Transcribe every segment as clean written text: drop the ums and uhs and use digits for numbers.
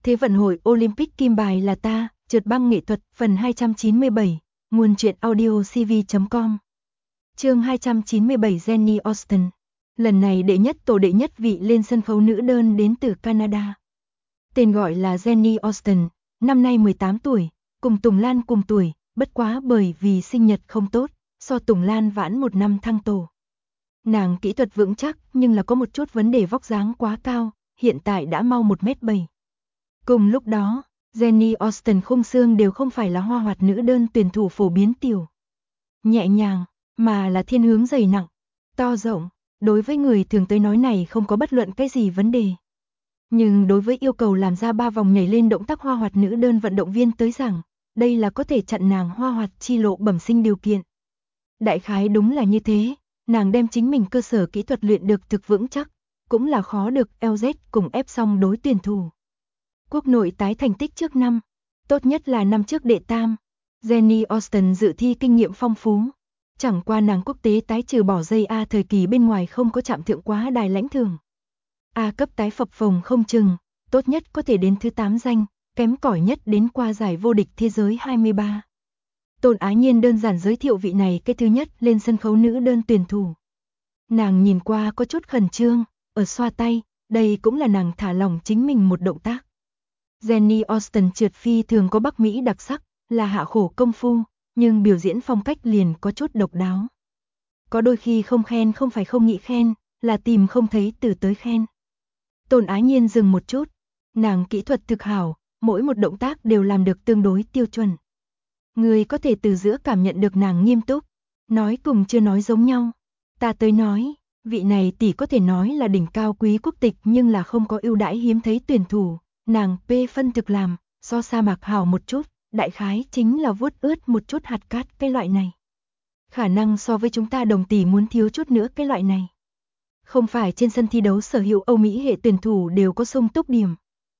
Thế vận hội Olympic kim bài là ta, trượt băng nghệ thuật, phần 297, nguồn truyện audio cv.com. Chương 297 Jenny Austin. Lần này tổ đệ nhất vị lên sân khấu nữ đơn đến từ Canada. Tên gọi là Jenny Austin, năm nay 18 tuổi, cùng Tùng Lan cùng tuổi, bất quá bởi vì sinh nhật không tốt, so Tùng Lan vãn một năm thăng tổ. Nàng kỹ thuật vững chắc nhưng là có một chút vấn đề vóc dáng quá cao, hiện tại đã mau 1m7. Cùng lúc đó, Jenny Austin khung xương đều không phải là hoa hoạt nữ đơn tuyển thủ phổ biến tiểu, nhẹ nhàng, mà là thiên hướng dày nặng, to rộng. Đối với người thường tới nói này không có bất luận cái gì vấn đề. Nhưng đối với yêu cầu làm ra 3 vòng nhảy lên động tác hoa hoạt nữ đơn vận động viên tới rằng, đây là có thể chặn nàng hoa hoạt chi lộ bẩm sinh điều kiện. Đại khái đúng là như thế, nàng đem chính mình cơ sở kỹ thuật luyện được thực vững chắc, cũng là khó được LZ cùng ép xong đối tuyển thủ. Quốc nội tái thành tích trước năm, tốt nhất là năm trước đệ tam. Jenny Austin dự thi kinh nghiệm phong phú. Chẳng qua nàng quốc tế tái trừ bỏ dây A thời kỳ bên ngoài không có chạm thượng quá đài lãnh thường. A cấp tái phập phồng không chừng, tốt nhất có thể đến thứ 8 danh, kém cỏi nhất đến qua giải vô địch thế giới 23. Tôn Ái Nhiên đơn giản giới thiệu vị này cái thứ nhất lên sân khấu nữ đơn tuyển thủ. Nàng nhìn qua có chút khẩn trương, ở xoa tay, đây cũng là nàng thả lỏng chính mình một động tác. Jenny Austin trượt phi thường có Bắc Mỹ đặc sắc, là hạ khổ công phu, nhưng biểu diễn phong cách liền có chút độc đáo. Có đôi khi không khen không phải không nghĩ khen, là tìm không thấy từ tới khen. Tôn Ái Nhiên dừng một chút, nàng kỹ thuật thực hảo, mỗi một động tác đều làm được tương đối tiêu chuẩn. Người có thể từ giữa cảm nhận được nàng nghiêm túc, nói cùng chưa nói giống nhau. Ta tới nói, vị này tỷ có thể nói là đỉnh cao quý quốc tịch nhưng là không có ưu đãi hiếm thấy tuyển thủ, nàng P phân thực làm, so sa mạc hảo một chút. Đại khái chính là vuốt ướt một chút hạt cát cái loại này. Khả năng so với chúng ta đồng tỷ muốn thiếu chút nữa cái loại này. Không phải trên sân thi đấu sở hữu Âu Mỹ hệ tuyển thủ đều có sung túc điểm.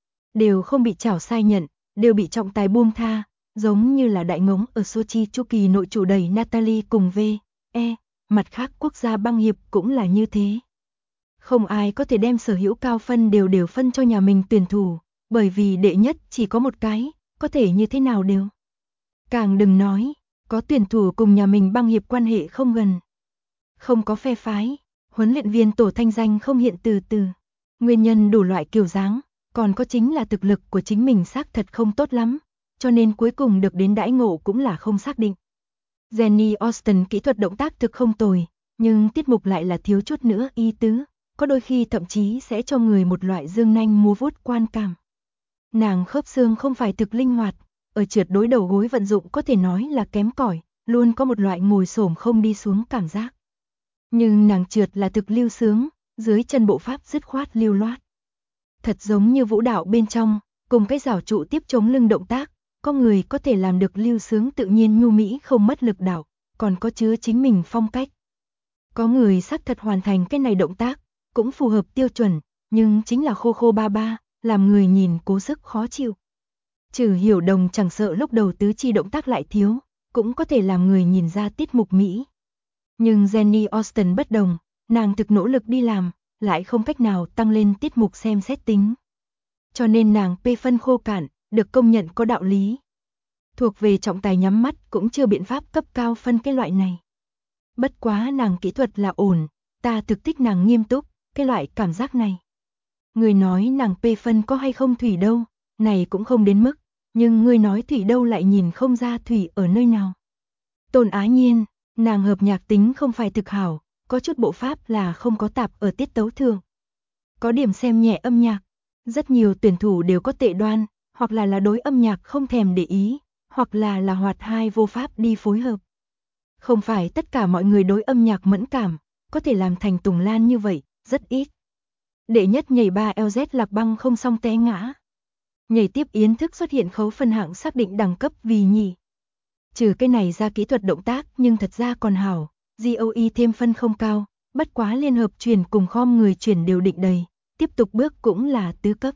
Đều không bị chảo sai nhận, đều bị trọng tài buông tha, giống như là đại ngống ở Sochi chu kỳ nội chủ đẩy Natalie cùng V.E. Mặt khác quốc gia băng hiệp cũng là như thế. Không ai có thể đem sở hữu cao phân đều phân cho nhà mình tuyển thủ, bởi vì đệ nhất chỉ có một cái. Có thể như thế nào đều. Càng đừng nói, có tuyển thủ cùng nhà mình băng hiệp quan hệ không gần. Không có phe phái, huấn luyện viên tổ thanh danh không hiện từ từ. Nguyên nhân đủ loại kiểu dáng, còn có chính là thực lực của chính mình xác thật không tốt lắm, cho nên cuối cùng được đến đãi ngộ cũng là không xác định. Jenny Austin kỹ thuật động tác thực không tồi, nhưng tiết mục lại là thiếu chút nữa ý tứ, có đôi khi thậm chí sẽ cho người một loại dương nanh múa vuốt quan cảm. Nàng khớp xương không phải thực linh hoạt, ở trượt đối đầu gối vận dụng có thể nói là kém cỏi, luôn có một loại ngồi xổm không đi xuống cảm giác. Nhưng nàng trượt là thực lưu sướng, dưới chân bộ pháp dứt khoát lưu loát. Thật giống như vũ đạo bên trong, cùng cái giảo trụ tiếp chống lưng động tác, có người có thể làm được lưu sướng tự nhiên nhu mỹ không mất lực đạo, còn có chứa chính mình phong cách. Có người xác thật hoàn thành cái này động tác, cũng phù hợp tiêu chuẩn, nhưng chính là khô khô ba ba. Làm người nhìn cố sức khó chịu. Trừ Hiểu Đồng chẳng sợ lúc đầu tứ chi động tác lại thiếu, cũng có thể làm người nhìn ra tiết mục Mỹ. Nhưng Jenny Austin bất đồng, nàng thực nỗ lực đi làm, lại không cách nào tăng lên tiết mục xem xét tính. Cho nên nàng P phân khô cạn, được công nhận có đạo lý. Thuộc về trọng tài nhắm mắt cũng chưa biện pháp cấp cao phân cái loại này. Bất quá nàng kỹ thuật là ổn, ta thực thích nàng nghiêm túc, cái loại cảm giác này. Người nói nàng P phân có hay không thủy đâu, này cũng không đến mức, nhưng người nói thủy đâu lại nhìn không ra thủy ở nơi nào. Tôn Ái Nhiên, nàng hợp nhạc tính không phải thực hảo, có chút bộ pháp là không có tạp ở tiết tấu thường. Có điểm xem nhẹ âm nhạc, rất nhiều tuyển thủ đều có tệ đoan, hoặc là đối âm nhạc không thèm để ý, hoặc là hoạt hai vô pháp đi phối hợp. Không phải tất cả mọi người đối âm nhạc mẫn cảm, có thể làm thành Tùng Lan như vậy, rất ít. Đệ nhất nhảy 3 LZ lạc băng không xong té ngã. Nhảy tiếp Yến Thức xuất hiện khấu phân hạng xác định đẳng cấp vì nhì. Trừ cái này ra kỹ thuật động tác nhưng thật ra còn hảo, GOE thêm phân không cao, bất quá liên hợp chuyển cùng khom người chuyển đều định đầy, tiếp tục bước cũng là tứ cấp.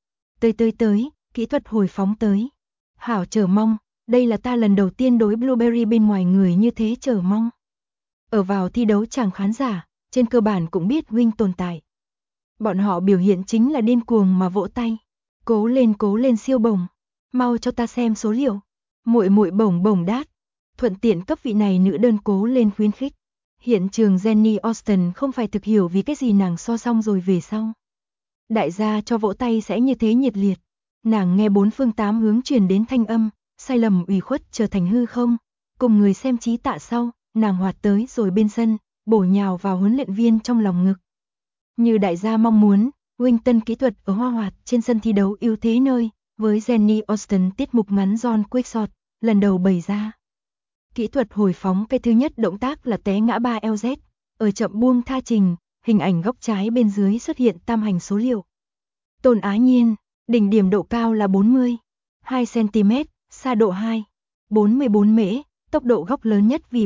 Tới, kỹ thuật hồi phóng tới. Hảo chờ mong, đây là ta lần đầu tiên đối Blueberry bên ngoài người như thế chờ mong. Ở vào thi đấu chàng khán giả, trên cơ bản cũng biết Wing tồn tại. Bọn họ biểu hiện chính là điên cuồng mà vỗ tay. cố lên siêu bổng. Mau cho ta xem số liệu. Muội muội bổng bổng đát. Thuận tiện cấp vị này nữ đơn cố lên khuyến khích. Hiện trường Jenny Austin không phải thực hiểu vì cái gì nàng so xong rồi về sau. Đại gia cho vỗ tay sẽ như thế nhiệt liệt. Nàng nghe bốn phương tám hướng truyền đến thanh âm, sai lầm ủy khuất trở thành hư không. Cùng người xem chí tạ sau, nàng hoạt tới rồi bên sân, bổ nhào vào huấn luyện viên trong lòng ngực. Như đại gia mong muốn, Wington kỹ thuật ở Hoa Hoạt trên sân thi đấu ưu thế nơi, với Jenny Austin tiết mục ngắn John Quickshot, lần đầu bày ra. Kỹ thuật hồi phóng cái thứ nhất động tác là té ngã 3 LZ, ở chậm buông tha trình, hình ảnh góc trái bên dưới xuất hiện tam hành số liệu. Tôn Á Nhiên, đỉnh điểm độ cao là 42 cm, xa độ 2, 44 mễ, tốc độ góc lớn nhất vì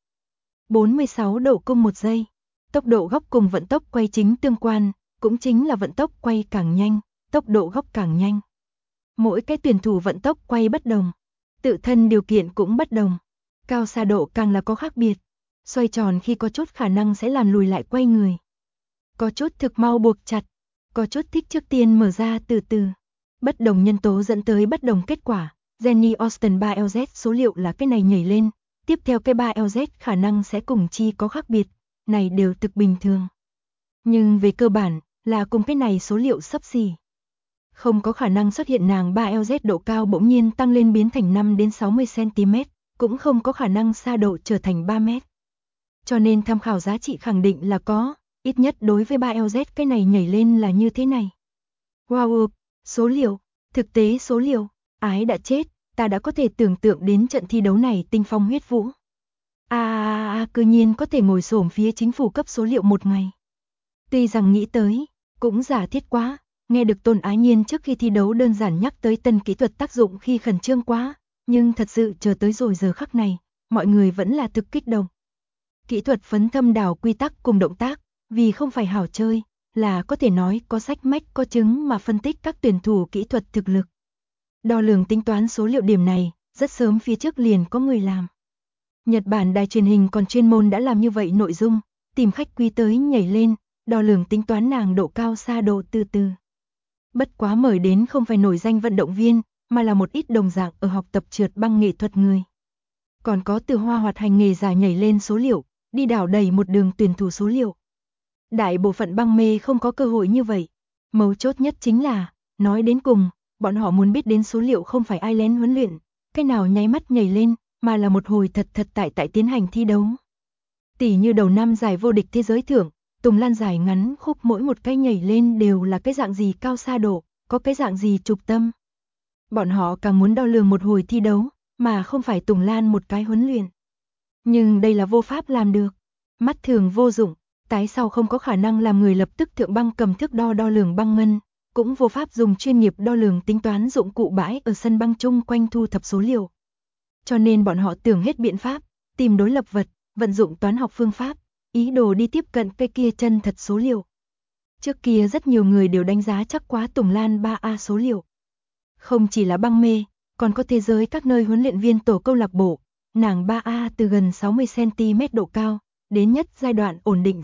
46 độ cung 1 giây. Tốc độ góc cùng vận tốc quay chính tương quan, cũng chính là vận tốc quay càng nhanh, tốc độ góc càng nhanh. Mỗi cái tuyển thủ vận tốc quay bất đồng, tự thân điều kiện cũng bất đồng. Cao xa độ càng là có khác biệt. Xoay tròn khi có chút khả năng sẽ làm lùi lại quay người. Có chút thực mau buộc chặt, có chút thích trước tiên mở ra từ từ. Bất đồng nhân tố dẫn tới bất đồng kết quả. Jenny Austin 3LZ số liệu là cái này nhảy lên, tiếp theo cái 3LZ khả năng sẽ cùng chi có khác biệt, này đều thực bình thường. Nhưng về cơ bản, là cùng cái này số liệu xấp xỉ. Không có khả năng xuất hiện nàng 3LZ độ cao bỗng nhiên tăng lên biến thành 5 đến 60 cm, cũng không có khả năng xa độ trở thành 3 mét. Cho nên tham khảo giá trị khẳng định là có, ít nhất đối với 3LZ cái này nhảy lên là như thế này. Wow, số liệu, thực tế số liệu, ái đã chết, ta đã có thể tưởng tượng đến trận thi đấu này tinh phong huyết vũ. Cư nhiên có thể ngồi xổm phía chính phủ cấp số liệu một ngày. Tuy rằng nghĩ tới, cũng giả thiết quá, nghe được Tôn Ái Nhiên trước khi thi đấu đơn giản nhắc tới tân kỹ thuật tác dụng khi khẩn trương quá, nhưng thật sự chờ tới rồi giờ khắc này, mọi người vẫn là thực kích động. Kỹ thuật phấn thâm đảo quy tắc cùng động tác, vì không phải hảo chơi, là có thể nói có sách mách có chứng mà phân tích các tuyển thủ kỹ thuật thực lực. Đo lường tính toán số liệu điểm này, rất sớm phía trước liền có người làm. Nhật Bản đài truyền hình còn chuyên môn đã làm như vậy nội dung, tìm khách quý tới nhảy lên, đo lường tính toán nàng độ cao xa độ từ từ. Bất quá mời đến không phải nổi danh vận động viên, mà là một ít đồng dạng ở học tập trượt băng nghệ thuật người. Còn có từ Hoa Hoạt hành nghề giả nhảy lên số liệu, đi đảo đầy một đường tuyển thủ số liệu. Đại bộ phận băng mê không có cơ hội như vậy. Mấu chốt nhất chính là, nói đến cùng, bọn họ muốn biết đến số liệu không phải ai lén huấn luyện, cái nào nháy mắt nhảy lên, mà là một hồi thật tại tiến hành thi đấu. Tỷ như đầu năm giải vô địch thế giới thưởng, Tùng Lan giải ngắn khúc mỗi một cái nhảy lên đều là cái dạng gì cao xa độ, có cái dạng gì trục tâm. Bọn họ càng muốn đo lường một hồi thi đấu, mà không phải Tùng Lan một cái huấn luyện. Nhưng đây là vô pháp làm được. Mắt thường vô dụng, tái sau không có khả năng làm người lập tức thượng băng cầm thước đo lường băng ngân, cũng vô pháp dùng chuyên nghiệp đo lường tính toán dụng cụ bãi ở sân băng chung quanh thu thập số liệu. Cho nên bọn họ tưởng hết biện pháp, tìm đối lập vật, vận dụng toán học phương pháp, ý đồ đi tiếp cận cái kia chân thật số liệu. Trước kia rất nhiều người đều đánh giá chắc quá Tùng Lan 3A số liệu. Không chỉ là băng mê, còn có thế giới các nơi huấn luyện viên tổ câu lạc bộ, nàng 3A từ gần 60 cm độ cao, đến nhất giai đoạn ổn định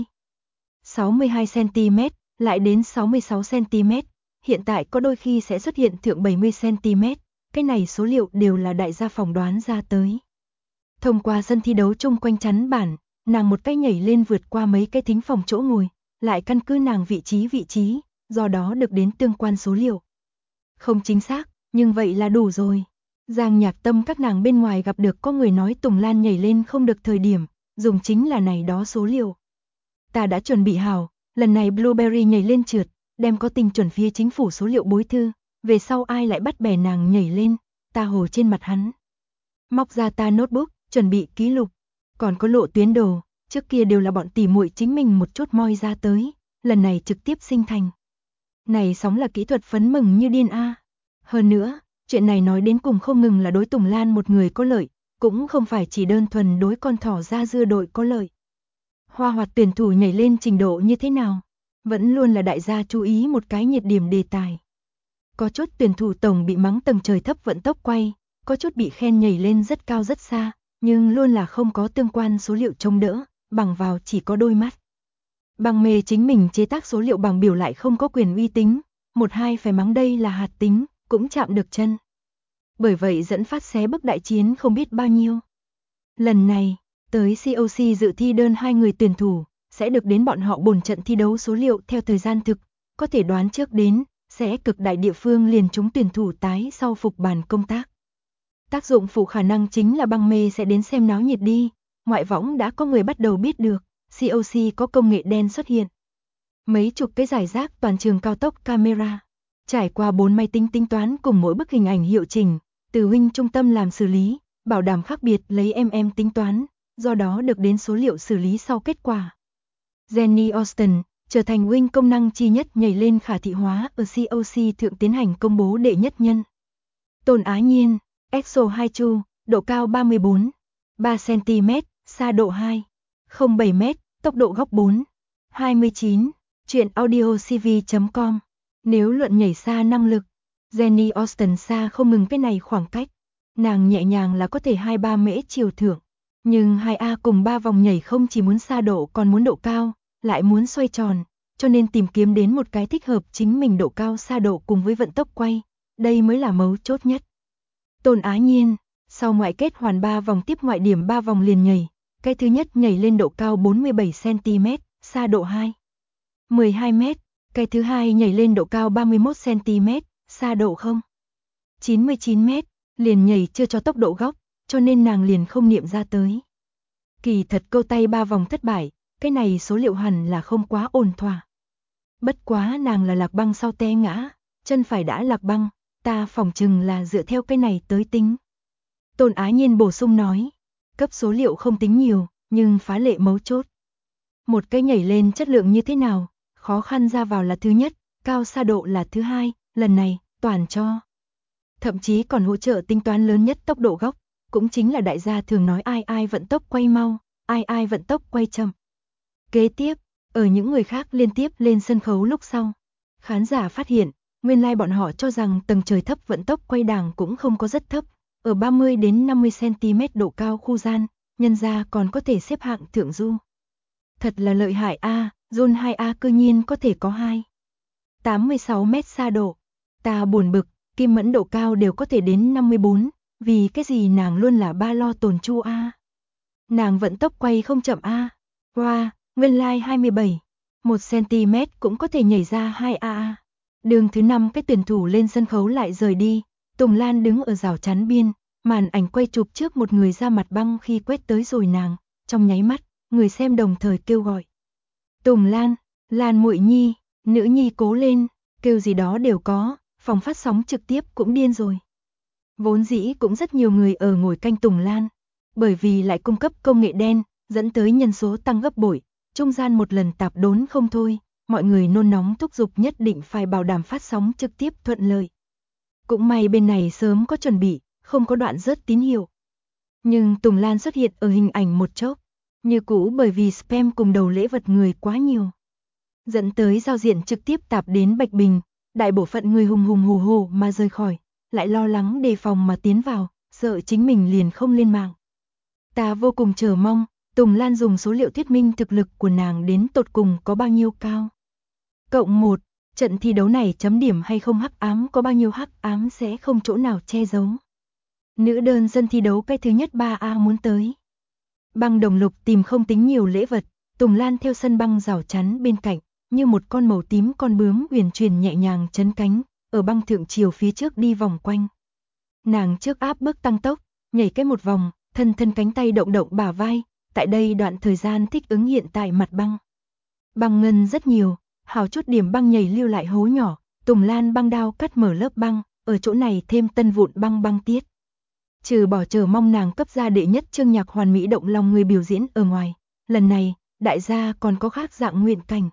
62 cm, lại đến 66 cm, hiện tại có đôi khi sẽ xuất hiện thượng 70 cm, cái này số liệu đều là đại gia phỏng đoán ra tới. Thông qua sân thi đấu chung quanh chắn bản, nàng một cái nhảy lên vượt qua mấy cái thính phòng chỗ ngồi, lại căn cứ nàng vị trí, do đó được đến tương quan số liệu. Không chính xác, nhưng vậy là đủ rồi. Giang Nhạc Tâm các nàng bên ngoài gặp được có người nói Tùng Lan nhảy lên không được thời điểm, dùng chính là này đó số liệu. Ta đã chuẩn bị hảo, lần này Blueberry nhảy lên trượt, đem có tình chuẩn phía chính phủ số liệu bối thư, về sau ai lại bắt bẻ nàng nhảy lên, ta hồ trên mặt hắn. Móc ra ta notebook, chuẩn bị ký lục, còn có lộ tuyến đồ, trước kia đều là bọn tỉ muội chính mình một chút moi ra tới, lần này trực tiếp sinh thành. Này sóng là kỹ thuật phấn mừng như điên a. Hơn nữa, chuyện này nói đến cùng không ngừng là đối Tùng Lan một người có lợi, cũng không phải chỉ đơn thuần đối con thỏ ra dưa đội có lợi. Hoa Hoạt tuyển thủ nhảy lên trình độ như thế nào, vẫn luôn là đại gia chú ý một cái nhiệt điểm đề tài. Có chút tuyển thủ tổng bị mắng tầng trời thấp vận tốc quay, có chút bị khen nhảy lên rất cao rất xa, nhưng luôn là không có tương quan số liệu chống đỡ, bằng vào chỉ có đôi mắt. Băng mê chính mình chế tác số liệu bằng biểu lại không có quyền uy tín, một hai phải mắng đây là hạt tính, cũng chạm được chân. Bởi vậy dẫn phát xé bức đại chiến không biết bao nhiêu. Lần này, tới COC dự thi đơn 2 người tuyển thủ, sẽ được đến bọn họ bổn trận thi đấu số liệu theo thời gian thực, có thể đoán trước đến, sẽ cực đại địa phương liền chúng tuyển thủ tái sau phục bàn công tác. Tác dụng phụ khả năng chính là băng mê sẽ đến xem náo nhiệt đi, ngoại võng đã có người bắt đầu biết được, COC có công nghệ đen xuất hiện. Mấy chục cái giải rác toàn trường cao tốc camera, trải qua 4 máy tính tính toán cùng mỗi bức hình ảnh hiệu chỉnh, từ huynh trung tâm làm xử lý, bảo đảm khác biệt lấy tính toán, do đó được đến số liệu xử lý sau kết quả. Jenny Austin trở thành huynh công năng chi nhất nhảy lên khả thị hóa ở COC thượng tiến hành công bố đệ nhất nhân. Tôn Á Nhiên, EXO 2 Chu, độ cao 34, 3 cm, xa độ 2, 07 m, tốc độ góc 4, 29, truyện audiocv.com. Nếu luận nhảy xa năng lực, Jenny Austin xa không ngừng cái này khoảng cách. Nàng nhẹ nhàng là có thể 2-3 mễ chiều thưởng. Nhưng 2A cùng 3 vòng nhảy không chỉ muốn xa độ còn muốn độ cao, lại muốn xoay tròn, cho nên tìm kiếm đến một cái thích hợp chính mình độ cao xa độ cùng với vận tốc quay. Đây mới là mấu chốt nhất. Tôn Á Nhiên, sau ngoại kết hoàn 3 vòng tiếp ngoại điểm 3 vòng liền nhảy. Cái thứ nhất nhảy lên độ cao 47 cm, xa độ 2, 12 m. Cái thứ hai nhảy lên độ cao 31 cm, xa độ 0, 99 m. Liền nhảy chưa cho tốc độ góc, cho nên nàng liền không niệm ra tới. Kỳ thật câu tay 3 vòng thất bại, cái này số liệu hẳn là không quá ổn thỏa. Bất quá nàng là lạc băng sau té ngã, chân phải đã lạc băng, ta phỏng chừng là dựa theo cái này tới tính. Tôn Á Nhiên bổ sung nói, cấp số liệu không tính nhiều, nhưng phá lệ mấu chốt. Một cái nhảy lên chất lượng như thế nào, khó khăn ra vào là thứ nhất, cao xa độ là thứ hai, lần này, toàn cho. Thậm chí còn hỗ trợ tính toán lớn nhất tốc độ góc, cũng chính là đại gia thường nói ai vận tốc quay mau, ai vận tốc quay chậm. Kế tiếp, ở những người khác liên tiếp lên sân khấu lúc sau, khán giả phát hiện, nguyên lai bọn họ cho rằng tầng trời thấp vận tốc quay đàng cũng không có rất thấp, ở 30 đến 50 cm độ cao khu gian, nhân ra còn có thể xếp hạng thượng du. Thật là lợi hại a, Zone 2A cư nhiên có thể có 86 m xa độ. Ta buồn bực, Kim Mẫn độ cao đều có thể đến 54, vì cái gì nàng luôn là ba lo tồn chu a. Nàng vận tốc quay không chậm a. Wow, nguyên lai 27, 1 cm cũng có thể nhảy ra 2A. Đường thứ 5 cái tuyển thủ lên sân khấu lại rời đi, Tùng Lan đứng ở rào chắn biên, màn ảnh quay chụp trước một người ra mặt băng khi quét tới rồi nàng, trong nháy mắt, người xem đồng thời kêu gọi. Tùng Lan, Lan muội nhi, nữ nhi cố lên, kêu gì đó đều có, phòng phát sóng trực tiếp cũng điên rồi. Vốn dĩ cũng rất nhiều người ở ngồi canh Tùng Lan, bởi vì lại cung cấp công nghệ đen, dẫn tới nhân số tăng gấp bội, trung gian một lần tạp đốn không thôi, mọi người nôn nóng thúc giục nhất định phải bảo đảm phát sóng trực tiếp thuận lợi. Cũng may bên này sớm có chuẩn bị, không có đoạn rớt tín hiệu. Nhưng Tùng Lan xuất hiện ở hình ảnh một chốc, như cũ bởi vì spam cùng đầu lễ vật người quá nhiều, dẫn tới giao diện trực tiếp tạp đến Bạch Bình, đại bộ phận người hùng hùng hổ hổ mà rời khỏi, lại lo lắng đề phòng mà tiến vào, sợ chính mình liền không lên mạng. Ta vô cùng chờ mong, Tùng Lan dùng số liệu thuyết minh thực lực của nàng đến tột cùng có bao nhiêu cao. Cộng 1, trận thi đấu này chấm điểm hay không hắc ám có bao nhiêu hắc ám sẽ không chỗ nào che giấu. Nữ đơn dân thi đấu cái thứ nhất 3A muốn tới. Băng đồng lục tìm không tính nhiều lễ vật, Tùng Lan theo sân băng rào chắn bên cạnh, như một con màu tím con bướm uyển chuyển nhẹ nhàng chấn cánh, ở băng thượng chiều phía trước đi vòng quanh. Nàng trước áp bước tăng tốc, nhảy cái một vòng, thân cánh tay động động bả vai, tại đây đoạn thời gian thích ứng hiện tại mặt băng. Băng ngân rất nhiều, hào chút điểm băng nhảy lưu lại hố nhỏ, Tùng Lan băng đao cắt mở lớp băng, ở chỗ này thêm tân vụn băng tiết. Trừ bỏ chờ mong nàng cấp ra đệ nhất chương nhạc hoàn mỹ động lòng người biểu diễn ở ngoài, lần này, đại gia còn có khác dạng nguyện cảnh.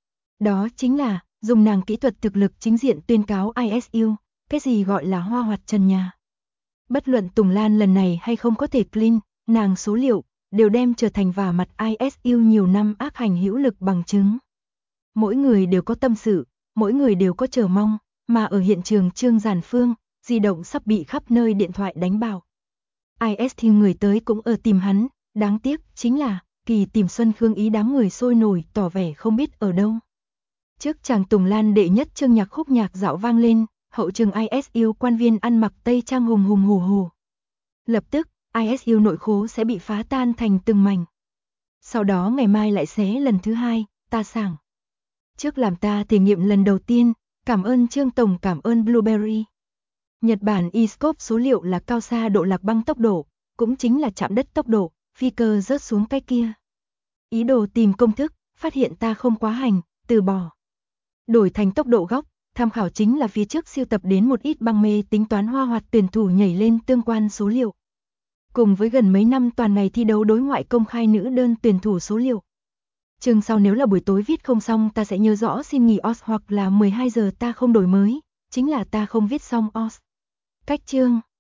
Đó chính là, dùng nàng kỹ thuật thực lực chính diện tuyên cáo ISU, cái gì gọi là hoa hoạt trần nhà. Bất luận Tùng Lan lần này hay không có thể clean, nàng số liệu, đều đem trở thành vả mặt ISU nhiều năm ác hành hữu lực bằng chứng. Mỗi người đều có tâm sự, mỗi người đều có chờ mong, mà ở hiện trường Trương Giản Phương, di động sắp bị khắp nơi điện thoại đánh bảo. ISU người tới cũng ở tìm hắn, đáng tiếc chính là, kỳ tìm Xuân Khương Ý đám người sôi nổi tỏ vẻ không biết ở đâu. Trước chàng Tùng Lan đệ nhất chương nhạc khúc nhạc dạo vang lên, hậu trường ISU quan viên ăn mặc tây trang hùng hùng hù hù. Lập tức, ISU nội khố sẽ bị phá tan thành từng mảnh. Sau đó ngày mai lại xé lần thứ hai, ta sảng. Trước làm ta thử nghiệm lần đầu tiên, cảm ơn Trương Tổng, cảm ơn Blueberry. Nhật Bản e-scope số liệu là cao xa độ lạc băng tốc độ, cũng chính là chạm đất tốc độ, phi cơ rớt xuống cái kia. Ý đồ tìm công thức, phát hiện ta không quá hành, từ bỏ. Đổi thành tốc độ góc, tham khảo chính là phía trước siêu tập đến một ít băng mê tính toán hoa hoạt tuyển thủ nhảy lên tương quan số liệu. Cùng với gần mấy năm toàn ngày thi đấu đối ngoại công khai nữ đơn tuyển thủ số liệu. Chương sau nếu là buổi tối viết không xong ta sẽ nhớ rõ xin nghỉ OS hoặc là 12 giờ ta không đổi mới, chính là ta không viết xong OS. Cách chương